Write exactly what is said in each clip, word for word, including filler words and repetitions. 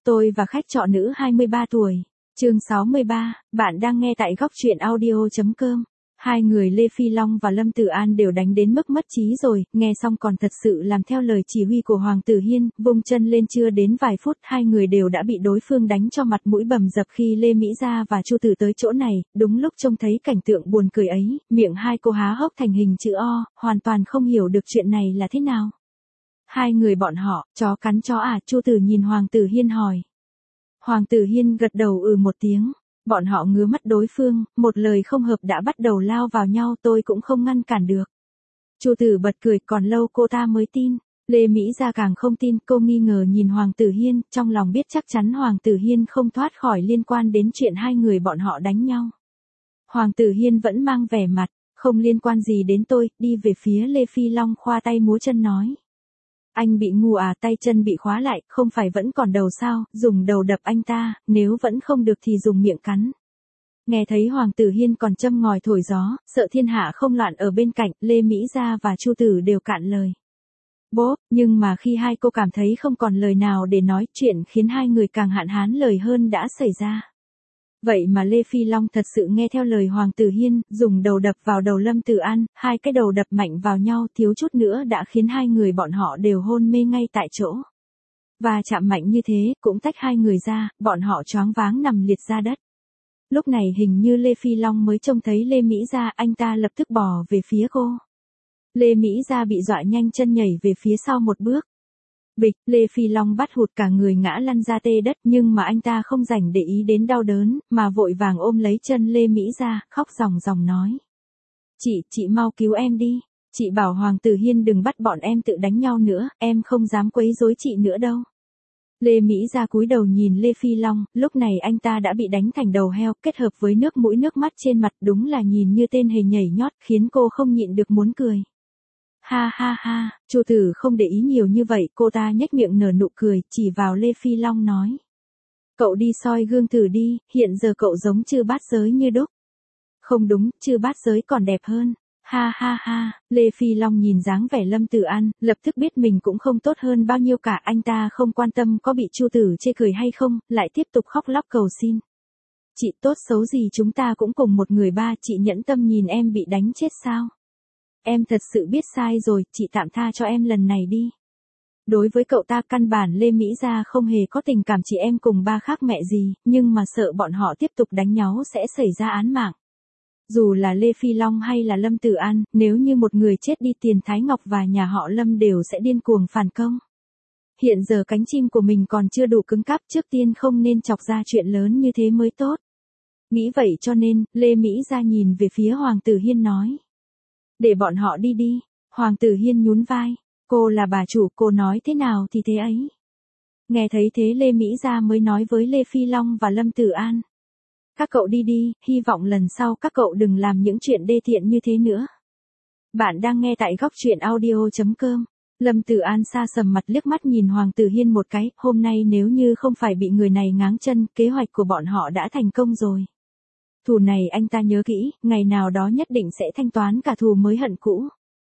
Tôi và khách trọ nữ hai mươi ba tuổi. Chương sáu mươi ba, bạn đang nghe tại góc truyện audio chấm com. Hai người Lê Phi Long và Lâm Tử An đều đánh đến mức mất trí rồi, nghe xong còn thật sự làm theo lời chỉ huy của Hoàng Tử Hiên, vung chân lên chưa đến vài phút hai người đều đã bị đối phương đánh cho mặt mũi bầm dập. Khi Lê Mỹ Gia và Chu Tử tới chỗ này, đúng lúc trông thấy cảnh tượng buồn cười ấy, miệng hai cô há hốc thành hình chữ O, hoàn toàn không hiểu được chuyện này là thế nào. Hai người bọn họ, chó cắn chó à? Chu Tử nhìn Hoàng Tử Hiên hỏi. Hoàng Tử Hiên gật đầu ừ một tiếng. Bọn họ ngứa mắt đối phương, một lời không hợp đã bắt đầu lao vào nhau, tôi cũng không ngăn cản được. Chu Tử bật cười, còn lâu cô ta mới tin. Lê Mỹ Gia càng không tin, cô nghi ngờ nhìn Hoàng Tử Hiên, trong lòng biết chắc chắn Hoàng Tử Hiên không thoát khỏi liên quan đến chuyện hai người bọn họ đánh nhau. Hoàng Tử Hiên vẫn mang vẻ mặt, không liên quan gì đến tôi, đi về phía Lê Phi Long khoa tay múa chân nói. Anh bị ngu à? Tay chân bị khóa lại, không phải vẫn còn đầu sao? Dùng đầu đập anh ta, nếu vẫn không được thì dùng miệng cắn. Nghe thấy Hoàng Tử Hiên còn châm ngòi thổi gió, sợ thiên hạ không loạn ở bên cạnh, Lê Mỹ Gia và Chu Tử đều cạn lời. Bốp, nhưng mà khi hai cô cảm thấy không còn lời nào để nói, chuyện khiến hai người càng hạn hán lời hơn đã xảy ra. Vậy mà Lê Phi Long thật sự nghe theo lời Hoàng Tử Hiên, dùng đầu đập vào đầu Lâm Tử An, hai cái đầu đập mạnh vào nhau thiếu chút nữa đã khiến hai người bọn họ đều hôn mê ngay tại chỗ. Và chạm mạnh như thế, cũng tách hai người ra, bọn họ choáng váng nằm liệt ra đất. Lúc này hình như Lê Phi Long mới trông thấy Lê Mỹ Gia, anh ta lập tức bò về phía cô. Lê Mỹ Gia bị dọa nhanh chân nhảy về phía sau một bước. Bịch, Lê Phi Long bắt hụt cả người ngã lăn ra tê đất, nhưng mà anh ta không rảnh để ý đến đau đớn, mà vội vàng ôm lấy chân Lê Mỹ Gia, khóc ròng ròng nói. Chị, chị mau cứu em đi, chị bảo Hoàng Tử Hiên đừng bắt bọn em tự đánh nhau nữa, em không dám quấy rối chị nữa đâu. Lê Mỹ Gia cúi đầu nhìn Lê Phi Long, lúc này anh ta đã bị đánh thành đầu heo, kết hợp với nước mũi nước mắt trên mặt đúng là nhìn như tên hề nhảy nhót, khiến cô không nhịn được muốn cười. Ha ha ha, Chu Tử không để ý nhiều như vậy, cô ta nhếch miệng nở nụ cười, chỉ vào Lê Phi Long nói. Cậu đi soi gương thử đi, hiện giờ cậu giống Chư Bát Giới như đúc. Không đúng, Chư Bát Giới còn đẹp hơn. Ha ha ha, Lê Phi Long nhìn dáng vẻ Lâm Tử An, lập tức biết mình cũng không tốt hơn bao nhiêu cả, anh ta không quan tâm có bị Chu Tử chê cười hay không, lại tiếp tục khóc lóc cầu xin. Chị tốt xấu gì chúng ta cũng cùng một người ba, chị nhẫn tâm nhìn em bị đánh chết sao? Em thật sự biết sai rồi, chị tạm tha cho em lần này đi. Đối với cậu ta căn bản Lê Mỹ Gia không hề có tình cảm chị em cùng ba khác mẹ gì, nhưng mà sợ bọn họ tiếp tục đánh nhau sẽ xảy ra án mạng. Dù là Lê Phi Long hay là Lâm Tử An, nếu như một người chết đi Tiền Thái Ngọc và nhà họ Lâm đều sẽ điên cuồng phản công. Hiện giờ cánh chim của mình còn chưa đủ cứng cáp, trước tiên không nên chọc ra chuyện lớn như thế mới tốt. Nghĩ vậy cho nên, Lê Mỹ Gia nhìn về phía Hoàng Tử Hiên nói. Để bọn họ đi đi. Hoàng Tử Hiên nhún vai. Cô là bà chủ, cô nói thế nào thì thế ấy. Nghe thấy thế Lê Mỹ Gia mới nói với Lê Phi Long và Lâm Tử An. Các cậu đi đi, hy vọng lần sau các cậu đừng làm những chuyện đê tiện như thế nữa. Bạn đang nghe tại góc truyện audio chấm com. Lâm Tử An sa sầm mặt liếc mắt nhìn Hoàng Tử Hiên một cái, hôm nay nếu như không phải bị người này ngáng chân, kế hoạch của bọn họ đã thành công rồi. Thù này anh ta nhớ kỹ, ngày nào đó nhất định sẽ thanh toán cả thù mới hận cũ.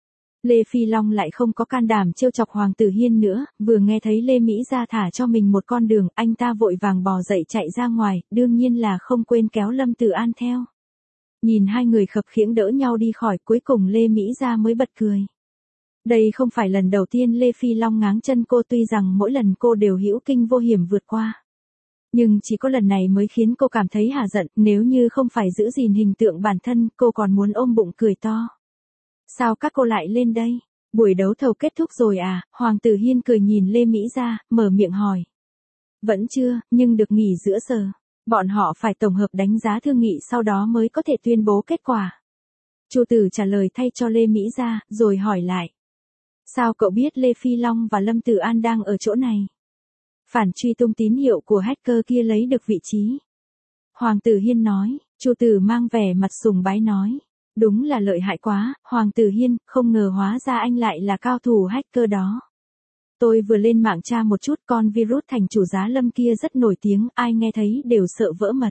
Lê Phi Long lại không có can đảm trêu chọc Hoàng Tử Hiên nữa, vừa nghe thấy Lê Mỹ Gia thả cho mình một con đường, anh ta vội vàng bò dậy chạy ra ngoài, đương nhiên là không quên kéo Lâm Tử An theo. Nhìn hai người khập khiễng đỡ nhau đi khỏi, cuối cùng Lê Mỹ Gia mới bật cười. Đây không phải lần đầu tiên Lê Phi Long ngáng chân cô, tuy rằng mỗi lần cô đều hữu kinh vô hiểm vượt qua. Nhưng chỉ có lần này mới khiến cô cảm thấy hả giận, nếu như không phải giữ gìn hình tượng bản thân, cô còn muốn ôm bụng cười to. Sao các cô lại lên đây? Buổi đấu thầu kết thúc rồi à? Hoàng Tử Hiên cười nhìn Lê Mỹ Gia, mở miệng hỏi. Vẫn chưa, nhưng được nghỉ giữa giờ. Bọn họ phải tổng hợp đánh giá thương nghị sau đó mới có thể tuyên bố kết quả. Chu Tử trả lời thay cho Lê Mỹ Gia, rồi hỏi lại. Sao cậu biết Lê Phi Long và Lâm Tử An đang ở chỗ này? Phản truy tung tín hiệu của hacker kia lấy được vị trí. Hoàng Tử Hiên nói, Chu Tử mang vẻ mặt sùng bái nói. Đúng là lợi hại quá, Hoàng Tử Hiên, không ngờ hóa ra anh lại là cao thủ hacker đó. Tôi vừa lên mạng tra một chút, con virus thành chủ Giá Lâm kia rất nổi tiếng, ai nghe thấy đều sợ vỡ mật.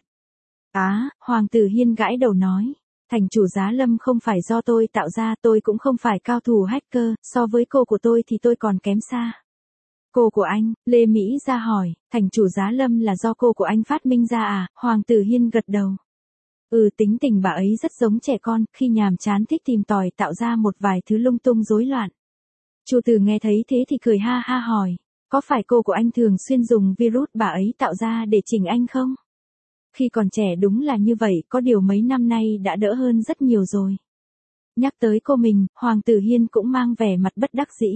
Á, Hoàng Tử Hiên gãi đầu nói. Thành chủ Giá Lâm không phải do tôi tạo ra, tôi cũng không phải cao thủ hacker, so với cô của tôi thì tôi còn kém xa. Cô của anh, Lê Mỹ ra hỏi, thành chủ Giá Lâm là do cô của anh phát minh ra à? Hoàng tử Hiên gật đầu. Ừ, tính tình bà ấy rất giống trẻ con, khi nhàm chán thích tìm tòi tạo ra một vài thứ lung tung rối loạn. Chu Từ nghe thấy thế thì cười ha ha hỏi, có phải cô của anh thường xuyên dùng virus bà ấy tạo ra để chỉnh anh không? Khi còn trẻ đúng là như vậy, có điều mấy năm nay đã đỡ hơn rất nhiều rồi. Nhắc tới cô mình, Hoàng tử Hiên cũng mang vẻ mặt bất đắc dĩ.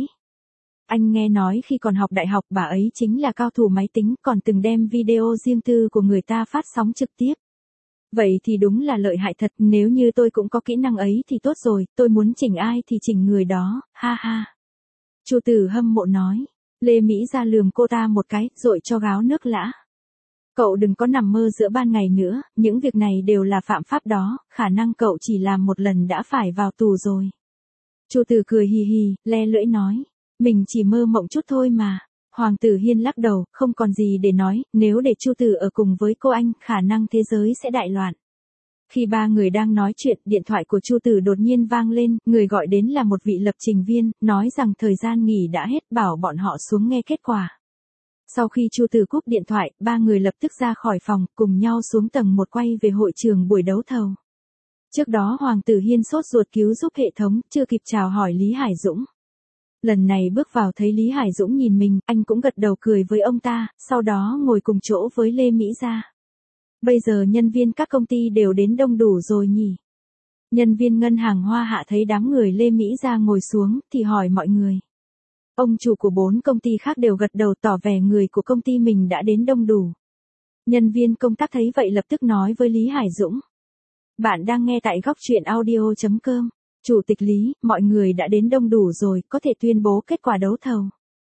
Anh nghe nói khi còn học đại học bà ấy chính là cao thủ máy tính, còn từng đem video riêng tư của người ta phát sóng trực tiếp. Vậy thì đúng là lợi hại thật, nếu như tôi cũng có kỹ năng ấy thì tốt rồi, tôi muốn chỉnh ai thì chỉnh người đó, ha ha. Chu Tử hâm mộ nói. Lê Mỹ ra lườm cô ta một cái, dội cho gáo nước lã. Cậu đừng có nằm mơ giữa ban ngày nữa, những việc này đều là phạm pháp đó, khả năng cậu chỉ làm một lần đã phải vào tù rồi. Chu Tử cười hì hì, le lưỡi nói, mình chỉ mơ mộng chút thôi mà. Hoàng tử Hiên lắc đầu, không còn gì để nói, nếu để Chu Tử ở cùng với cô anh, khả năng thế giới sẽ đại loạn. Khi ba người đang nói chuyện, điện thoại của Chu Tử đột nhiên vang lên, người gọi đến là một vị lập trình viên, nói rằng thời gian nghỉ đã hết, bảo bọn họ xuống nghe kết quả. Sau khi Chu Tử cúp điện thoại, ba người lập tức ra khỏi phòng, cùng nhau xuống tầng một quay về hội trường buổi đấu thầu. Trước đó Hoàng tử Hiên sốt ruột cứu giúp hệ thống, chưa kịp chào hỏi Lý Hải Dũng. Lần này bước vào thấy Lý Hải Dũng nhìn mình, anh cũng gật đầu cười với ông ta, sau đó ngồi cùng chỗ với Lê Mỹ Gia. Bây giờ nhân viên các công ty đều đến đông đủ rồi nhỉ? Nhân viên ngân hàng Hoa Hạ thấy đám người Lê Mỹ Gia ngồi xuống, thì hỏi mọi người. Ông chủ của bốn công ty khác đều gật đầu tỏ vẻ người của công ty mình đã đến đông đủ. Nhân viên công tác thấy vậy lập tức nói với Lý Hải Dũng. Bạn đang nghe tại góc truyện audio chấm com. Chủ tịch Lý, mọi người đã đến đông đủ rồi, có thể tuyên bố kết quả đấu thầu.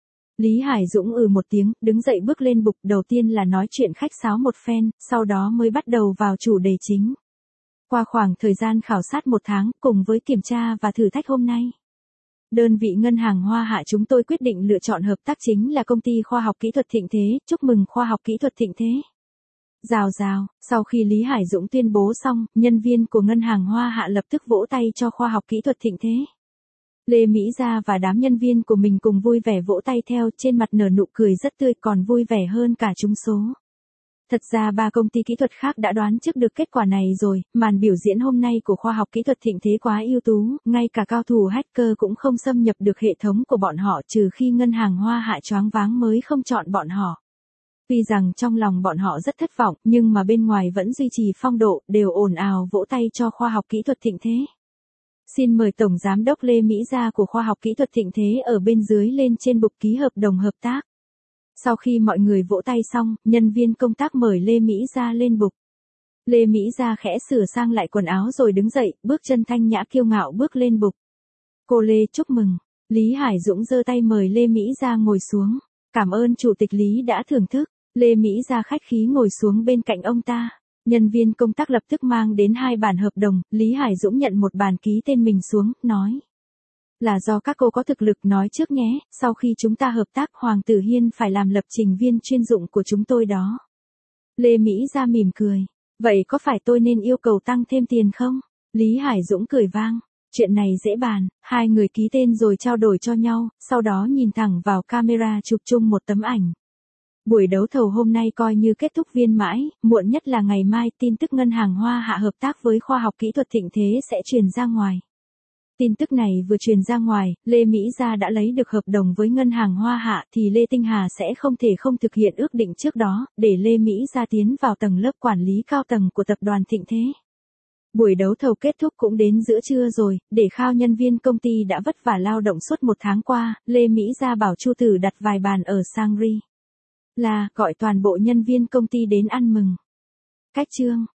Lý Hải Dũng ừ một tiếng, đứng dậy bước lên bục, đầu tiên là nói chuyện khách sáo một phen, sau đó mới bắt đầu vào chủ đề chính. Qua khoảng thời gian khảo sát một tháng, cùng với kiểm tra và thử thách hôm nay, đơn vị ngân hàng Hoa Hạ chúng tôi quyết định lựa chọn hợp tác chính là công ty khoa học kỹ thuật Thịnh Thế, chúc mừng khoa học kỹ thuật Thịnh Thế. Rào rào, sau khi Lý Hải Dũng tuyên bố xong, nhân viên của ngân hàng Hoa Hạ lập tức vỗ tay cho khoa học kỹ thuật Thịnh Thế. Lê Mỹ Gia và đám nhân viên của mình cùng vui vẻ vỗ tay theo, trên mặt nở nụ cười rất tươi, còn vui vẻ hơn cả trúng số. Thật ra ba công ty kỹ thuật khác đã đoán trước được kết quả này rồi, màn biểu diễn hôm nay của khoa học kỹ thuật Thịnh Thế quá ưu tú, ngay cả cao thủ hacker cũng không xâm nhập được hệ thống của bọn họ, trừ khi ngân hàng Hoa Hạ choáng váng mới không chọn bọn họ. Tuy rằng trong lòng bọn họ rất thất vọng, nhưng mà bên ngoài vẫn duy trì phong độ, đều ồn ào vỗ tay cho khoa học kỹ thuật Thịnh Thế. Xin mời Tổng Giám đốc Lê Mỹ Gia của khoa học kỹ thuật Thịnh Thế ở bên dưới lên trên bục ký hợp đồng hợp tác. Sau khi mọi người vỗ tay xong, nhân viên công tác mời Lê Mỹ Gia lên bục. Lê Mỹ Gia khẽ sửa sang lại quần áo rồi đứng dậy, bước chân thanh nhã kiêu ngạo bước lên bục. Cô Lê chúc mừng. Lý Hải Dũng giơ tay mời Lê Mỹ Gia ngồi xuống. Cảm ơn Chủ tịch Lý đã thưởng thức. Lê Mỹ Gia khách khí ngồi xuống bên cạnh ông ta. Nhân viên công tác lập tức mang đến hai bản hợp đồng, Lý Hải Dũng nhận một bản ký tên mình xuống, nói. Là do các cô có thực lực nói trước nhé, sau khi chúng ta hợp tác Hoàng tử Hiên phải làm lập trình viên chuyên dụng của chúng tôi đó. Lê Mỹ Gia mỉm cười. Vậy có phải tôi nên yêu cầu tăng thêm tiền không? Lý Hải Dũng cười vang. Chuyện này dễ bàn, hai người ký tên rồi trao đổi cho nhau, sau đó nhìn thẳng vào camera chụp chung một tấm ảnh. Buổi đấu thầu hôm nay coi như kết thúc viên mãi, muộn nhất là ngày mai tin tức ngân hàng Hoa Hạ hợp tác với khoa học kỹ thuật Thịnh Thế sẽ truyền ra ngoài. Tin tức này vừa truyền ra ngoài, Lê Mỹ Gia đã lấy được hợp đồng với ngân hàng Hoa Hạ thì Lê Tinh Hà sẽ không thể không thực hiện ước định trước đó, để Lê Mỹ Gia tiến vào tầng lớp quản lý cao tầng của tập đoàn Thịnh Thế. Buổi đấu thầu kết thúc cũng đến giữa trưa rồi, để khao nhân viên công ty đã vất vả lao động suốt một tháng qua, Lê Mỹ Gia bảo Chu Tử đặt vài bàn ở Sangri. Là, gọi toàn bộ nhân viên công ty đến ăn mừng. Cách chương